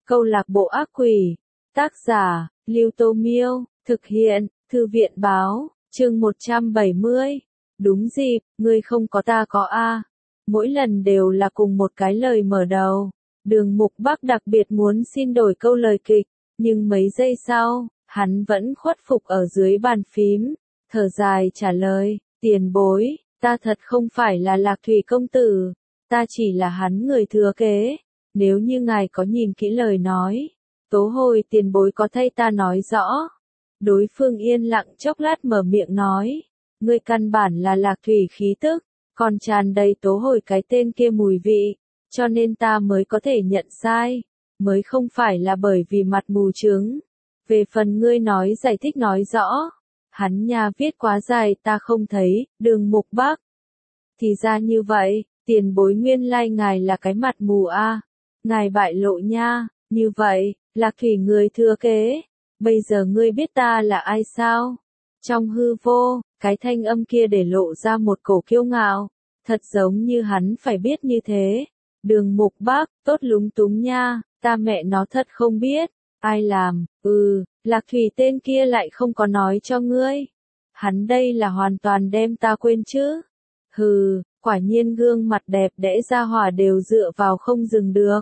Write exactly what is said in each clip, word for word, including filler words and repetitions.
Câu lạc bộ ác quỷ. Tác giả, Lưu Tô Miêu. Thực hiện, Thư viện Báo. Chương một trăm bảy mươi. Đúng dịp, ngươi không có ta có a. Mỗi lần đều là cùng một cái lời mở đầu. Đường Mục Bắc đặc biệt muốn xin đổi câu lời kịch, nhưng mấy giây sau, hắn vẫn khuất phục ở dưới bàn phím, thở dài trả lời, tiền bối, ta thật không phải là Lạc Thủy công tử, ta chỉ là hắn người thừa kế, nếu như ngài có nhìn kỹ lời nói, tố hồi tiền bối có thay ta nói rõ. Đối phương yên lặng chốc lát mở miệng nói, ngươi căn bản là Lạc Thủy khí tức, còn tràn đầy tố hồi cái tên kia mùi vị, cho nên ta mới có thể nhận sai, mới không phải là bởi vì mặt mù trứng. Về phần ngươi nói giải thích nói rõ, hắn nhà viết quá dài ta không thấy, Đường Mục Bắc. Thì ra như vậy, tiền bối nguyên lai ngài là cái mặt mù a, ngài bại lộ nha, như vậy, Lạc Thủy người thừa kế, bây giờ ngươi biết ta là ai sao? Trong hư vô, cái thanh âm kia để lộ ra một cổ kiêu ngạo, thật giống như hắn phải biết như thế. Đường Mục Bắc, tốt lúng túng nha, ta mẹ nó thật không biết, ai làm, ừ, Lạc Thủy tên kia lại không có nói cho ngươi. Hắn đây là hoàn toàn đem ta quên chứ. Hừ, quả nhiên gương mặt đẹp đẽ ra hỏa đều dựa vào không dừng được.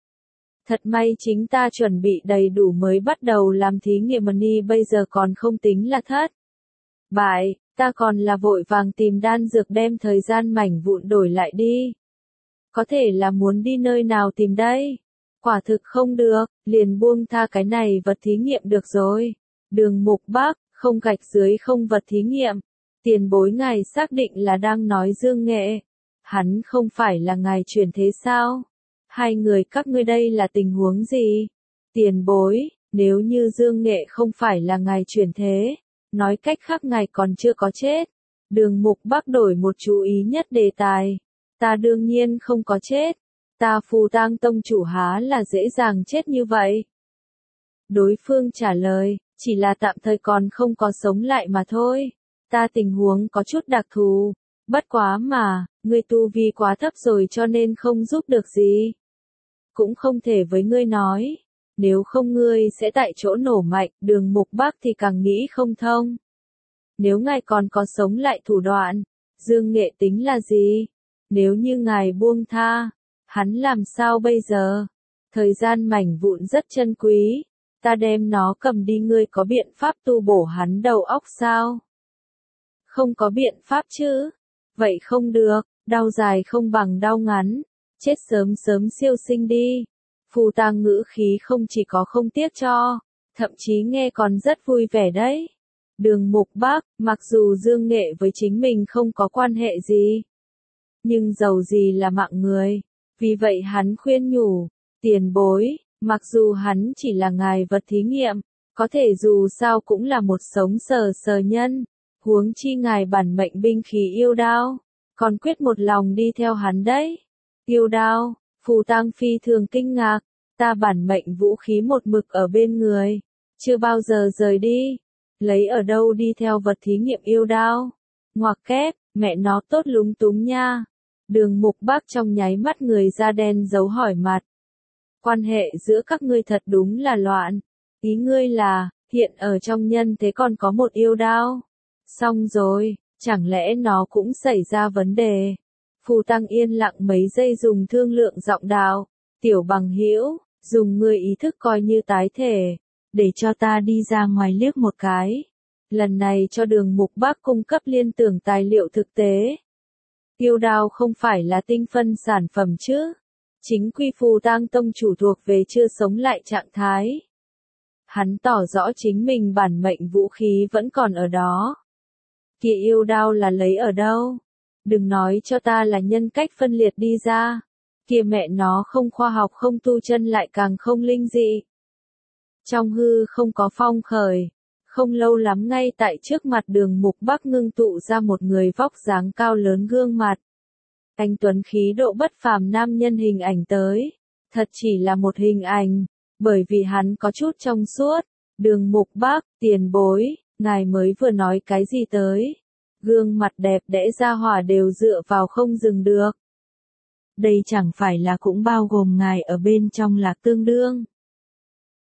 Thật may chính ta chuẩn bị đầy đủ mới bắt đầu làm thí nghiệm money bây giờ còn không tính là thất. Bại, ta còn là vội vàng tìm đan dược đem thời gian mảnh vụn đổi lại đi. Có thể là muốn đi nơi nào tìm đây? Quả thực không được, liền buông tha cái này vật thí nghiệm được rồi. Đường Mục Bắc, không gạch dưới không vật thí nghiệm. Tiền bối ngài xác định là đang nói Dương Nghệ. Hắn không phải là ngài chuyển thế sao? Hai người các ngươi đây là tình huống gì? Tiền bối, nếu như Dương Nghệ không phải là ngài chuyển thế, nói cách khác ngài còn chưa có chết. Đường Mục Bắc đổi một chú ý nhất đề tài. Ta đương nhiên không có chết. Ta Phù Tang tông chủ há là dễ dàng chết như vậy. Đối phương trả lời, chỉ là tạm thời còn không có sống lại mà thôi. Ta tình huống có chút đặc thù. Bất quá mà, ngươi tu vi quá thấp rồi cho nên không giúp được gì. Cũng không thể với ngươi nói. Nếu không ngươi sẽ tại chỗ nổ mạnh, Đường Mục Bắc thì càng nghĩ không thông. Nếu ngài còn có sống lại thủ đoạn, Dương Nghệ tính là gì? Nếu như ngài buông tha, hắn làm sao bây giờ? Thời gian mảnh vụn rất chân quý, ta đem nó cầm đi ngươi có biện pháp tu bổ hắn đầu óc sao? Không có biện pháp chứ? Vậy không được, đau dài không bằng đau ngắn, chết sớm sớm siêu sinh đi. Phù Tang ngữ khí không chỉ có không tiếc cho, thậm chí nghe còn rất vui vẻ đấy. Đường Mục Bắc, mặc dù Dương Nghệ với chính mình không có quan hệ gì, nhưng dầu gì là mạng người, vì vậy hắn khuyên nhủ, tiền bối, mặc dù hắn chỉ là ngài vật thí nghiệm, có thể dù sao cũng là một sống sờ sờ nhân, huống chi ngài bản mệnh binh khí yêu đao, còn quyết một lòng đi theo hắn đấy. Yêu đao, Phù Tang phi thường kinh ngạc, ta bản mệnh vũ khí một mực ở bên người, chưa bao giờ rời đi, lấy ở đâu đi theo vật thí nghiệm yêu đao, ngoặc kép, mẹ nó tốt lúng túng nha. Đường Mục Bắc trong nháy mắt người da đen giấu hỏi mặt. Quan hệ giữa các ngươi thật đúng là loạn. Ý ngươi là, hiện ở trong nhân thế còn có một yêu đao. Xong rồi, chẳng lẽ nó cũng xảy ra vấn đề. Phù Tang yên lặng mấy giây dùng thương lượng giọng đạo. Tiểu bằng hữu, dùng ngươi ý thức coi như tái thể, để cho ta đi ra ngoài liếc một cái. Lần này cho Đường Mục Bắc cung cấp liên tưởng tài liệu thực tế. Yêu đao không phải là tinh phân sản phẩm chứ. Chính quy Phù Tang tông chủ thuộc về chưa sống lại trạng thái. Hắn tỏ rõ chính mình bản mệnh vũ khí vẫn còn ở đó. Kia yêu đao là lấy ở đâu? Đừng nói cho ta là nhân cách phân liệt đi ra. Kia mẹ nó không khoa học không tu chân lại càng không linh dị. Trong hư không có phong khởi. Không lâu lắm ngay tại trước mặt Đường Mục Bắc ngưng tụ ra một người vóc dáng cao lớn gương mặt. Anh tuấn khí độ bất phàm nam nhân hình ảnh tới. Thật chỉ là một hình ảnh, bởi vì hắn có chút trong suốt. Đường Mục Bắc, tiền bối, ngài mới vừa nói cái gì tới? Gương mặt đẹp đẽ ra hỏa đều dựa vào không dừng được. Đây chẳng phải là cũng bao gồm ngài ở bên trong Lạc Tương Đương.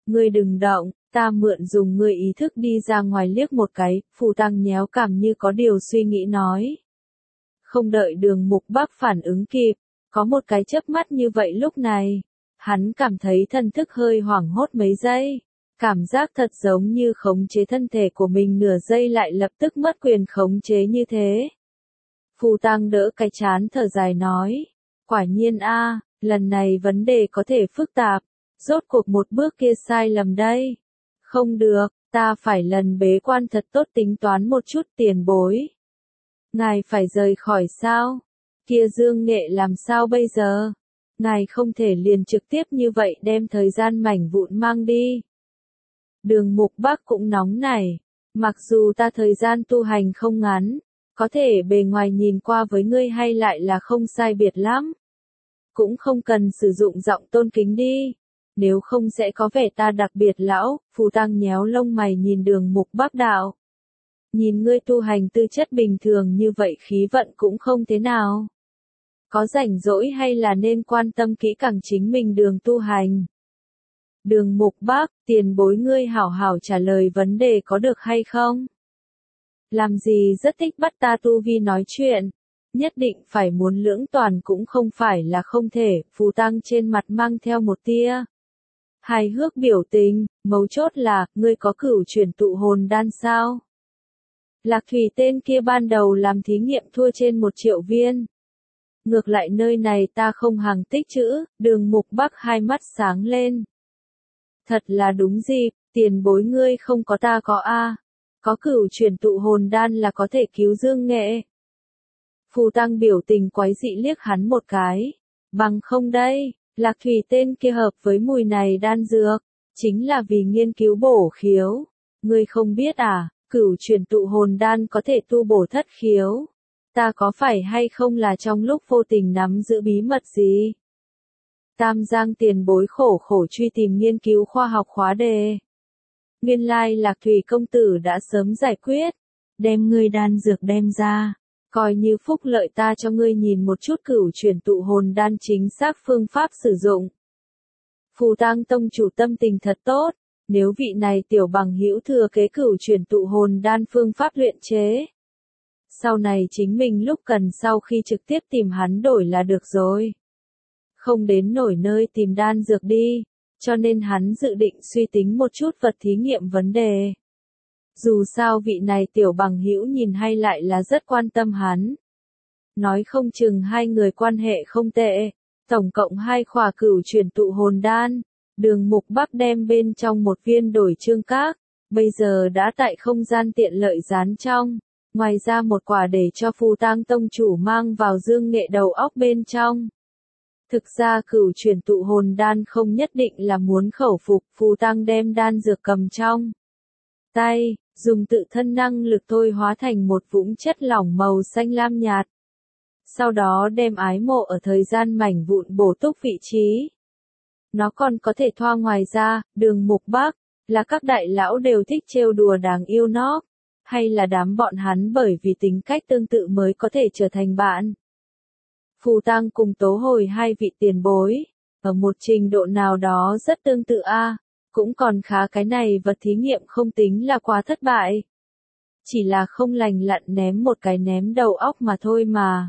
Ngươi đừng động, ta mượn dùng ngươi ý thức đi ra ngoài liếc một cái, Phù Tăng nhéo cằm như có điều suy nghĩ nói. Không đợi Đường Mục Bắc phản ứng kịp, có một cái chớp mắt như vậy lúc này, hắn cảm thấy thân thức hơi hoảng hốt mấy giây, cảm giác thật giống như khống chế thân thể của mình nửa giây lại lập tức mất quyền khống chế như thế. Phù Tăng đỡ cái chán thở dài nói, quả nhiên a, lần này vấn đề có thể phức tạp, rốt cuộc một bước kia sai lầm đây. Không được, ta phải lần bế quan thật tốt tính toán một chút tiền bối. Ngài phải rời khỏi sao? Kia Dương Nghệ làm sao bây giờ? Ngài không thể liền trực tiếp như vậy đem thời gian mảnh vụn mang đi. Đường Mục Bắc cũng nóng nảy, mặc dù ta thời gian tu hành không ngắn, có thể bề ngoài nhìn qua với ngươi hay lại là không sai biệt lắm. Cũng không cần sử dụng giọng tôn kính đi, nếu không sẽ có vẻ ta đặc biệt lão. Phù Tăng nhéo lông mày nhìn Đường Mục Bắc đạo. Nhìn ngươi tu hành tư chất bình thường như vậy khí vận cũng không thế nào. Có rảnh rỗi hay là nên quan tâm kỹ càng chính mình đường tu hành. Đường Mục Bắc, tiền bối ngươi hảo hảo trả lời vấn đề có được hay không? Làm gì rất thích bắt ta tu vi nói chuyện, nhất định phải muốn lưỡng toàn cũng không phải là không thể. Phù Tăng trên mặt mang theo một tia hài hước biểu tình, mấu chốt là, ngươi có cửu chuyển tụ hồn đan sao? Lạc Thủy tên kia ban đầu làm thí nghiệm thua trên một triệu viên. Ngược lại nơi này ta không hàng tích trữ. Đường Mục Bắc hai mắt sáng lên. Thật là đúng dịp, tiền bối ngươi không có ta có a. Có cửu chuyển tụ hồn đan là có thể cứu Dương Nghệ. Phù Tăng biểu tình quái dị liếc hắn một cái. Bằng không đây, Lạc Thủy tên kia hợp với mùi này đan dược, chính là vì nghiên cứu bổ khiếu. Ngươi không biết à, cửu chuyển tụ hồn đan có thể tu bổ thất khiếu. Ta có phải hay không là trong lúc vô tình nắm giữ bí mật gì? Tam Giang tiền bối khổ khổ truy tìm nghiên cứu khoa học khóa đề. Nguyên lai Lạc Thủy công tử đã sớm giải quyết, đem ngươi đan dược đem ra, coi như phúc lợi ta cho ngươi nhìn một chút cửu chuyển tụ hồn đan chính xác phương pháp sử dụng. Phù Tăng tông chủ tâm tình thật tốt, nếu vị này tiểu bằng hữu thừa kế cửu chuyển tụ hồn đan phương pháp luyện chế. Sau này chính mình lúc cần sau khi trực tiếp tìm hắn đổi là được rồi. Không đến nổi nơi tìm đan dược đi, cho nên hắn dự định suy tính một chút vật thí nghiệm vấn đề. Dù sao vị này tiểu bằng hữu nhìn hay lại là rất quan tâm hắn. Nói không chừng hai người quan hệ không tệ, tổng cộng hai khỏa cửu chuyển tụ hồn đan, Đường Mục Bắc đem bên trong một viên đổi trương các, bây giờ đã tại không gian tiện lợi dán trong. Ngoài ra một quả để cho Phù Tăng tông chủ mang vào Dương Nghệ đầu óc bên trong. Thực ra cửu chuyển tụ hồn đan không nhất định là muốn khẩu phục. Phù Tăng đem đan dược cầm trong tay, dùng tự thân năng lực thôi hóa thành một vũng chất lỏng màu xanh lam nhạt. Sau đó đem ái mộ ở thời gian mảnh vụn bổ túc vị trí. Nó còn có thể thoa ngoài ra. Đường Mục Bắc, là các đại lão đều thích trêu đùa đáng yêu nó. Hay là đám bọn hắn bởi vì tính cách tương tự mới có thể trở thành bạn. Phù Tăng cùng Tố Hồi hai vị tiền bối, ở một trình độ nào đó rất tương tự a, cũng còn khá, cái này vật thí nghiệm không tính là quá thất bại. Chỉ là không lành lặn ném một cái ném đầu óc mà thôi mà.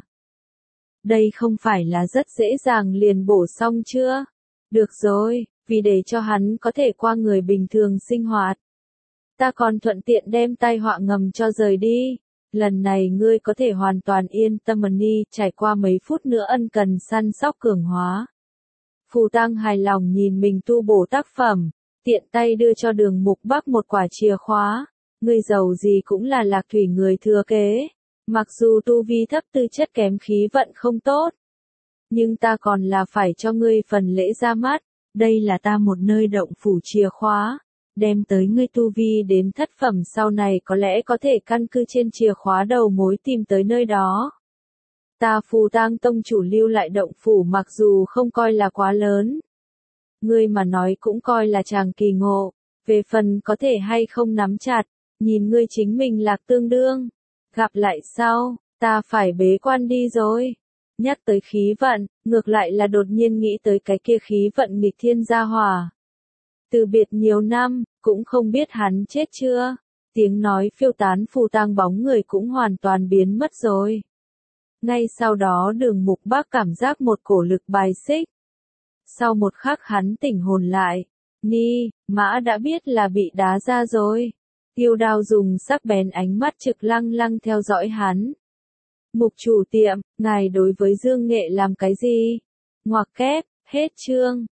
Đây không phải là rất dễ dàng liền bổ xong chưa? Được rồi, vì để cho hắn có thể qua người bình thường sinh hoạt. Ta còn thuận tiện đem tai họa ngầm cho rời đi. Lần này ngươi có thể hoàn toàn yên tâm đi, trải qua mấy phút nữa ân cần săn sóc cường hóa. Phù Tăng hài lòng nhìn mình tu bổ tác phẩm, tiện tay đưa cho Đường Mục Bắc một quả chìa khóa. Ngươi giàu gì cũng là Lạc Thủy người thừa kế. Mặc dù tu vi thấp tư chất kém khí vận không tốt. Nhưng ta còn là phải cho ngươi phần lễ ra mắt. Đây là ta một nơi động phủ chìa khóa. Đem tới ngươi tu vi đến thất phẩm sau này có lẽ có thể căn cứ trên chìa khóa đầu mối tìm tới nơi đó. Ta Phù Tăng tông chủ lưu lại động phủ mặc dù không coi là quá lớn. Ngươi mà nói cũng coi là chàng kỳ ngộ, về phần có thể hay không nắm chặt, nhìn ngươi chính mình lạc tương đương. Gặp lại sau, ta phải bế quan đi rồi. Nhắc tới khí vận, ngược lại là đột nhiên nghĩ tới cái kia khí vận nghịch thiên gia hỏa. Từ biệt nhiều năm, cũng không biết hắn chết chưa. Tiếng nói phiêu tán phù tang bóng người cũng hoàn toàn biến mất rồi. Ngay sau đó Đường Mục Bác cảm giác một cổ lực bài xích. Sau một khắc hắn tỉnh hồn lại. Ni, Mã đã biết là bị đá ra rồi. Tiêu Đao dùng sắc bén ánh mắt trực lăng lăng theo dõi hắn. Mục chủ tiệm, ngài đối với Dương Nghệ làm cái gì? Ngoặc kép, hết chương.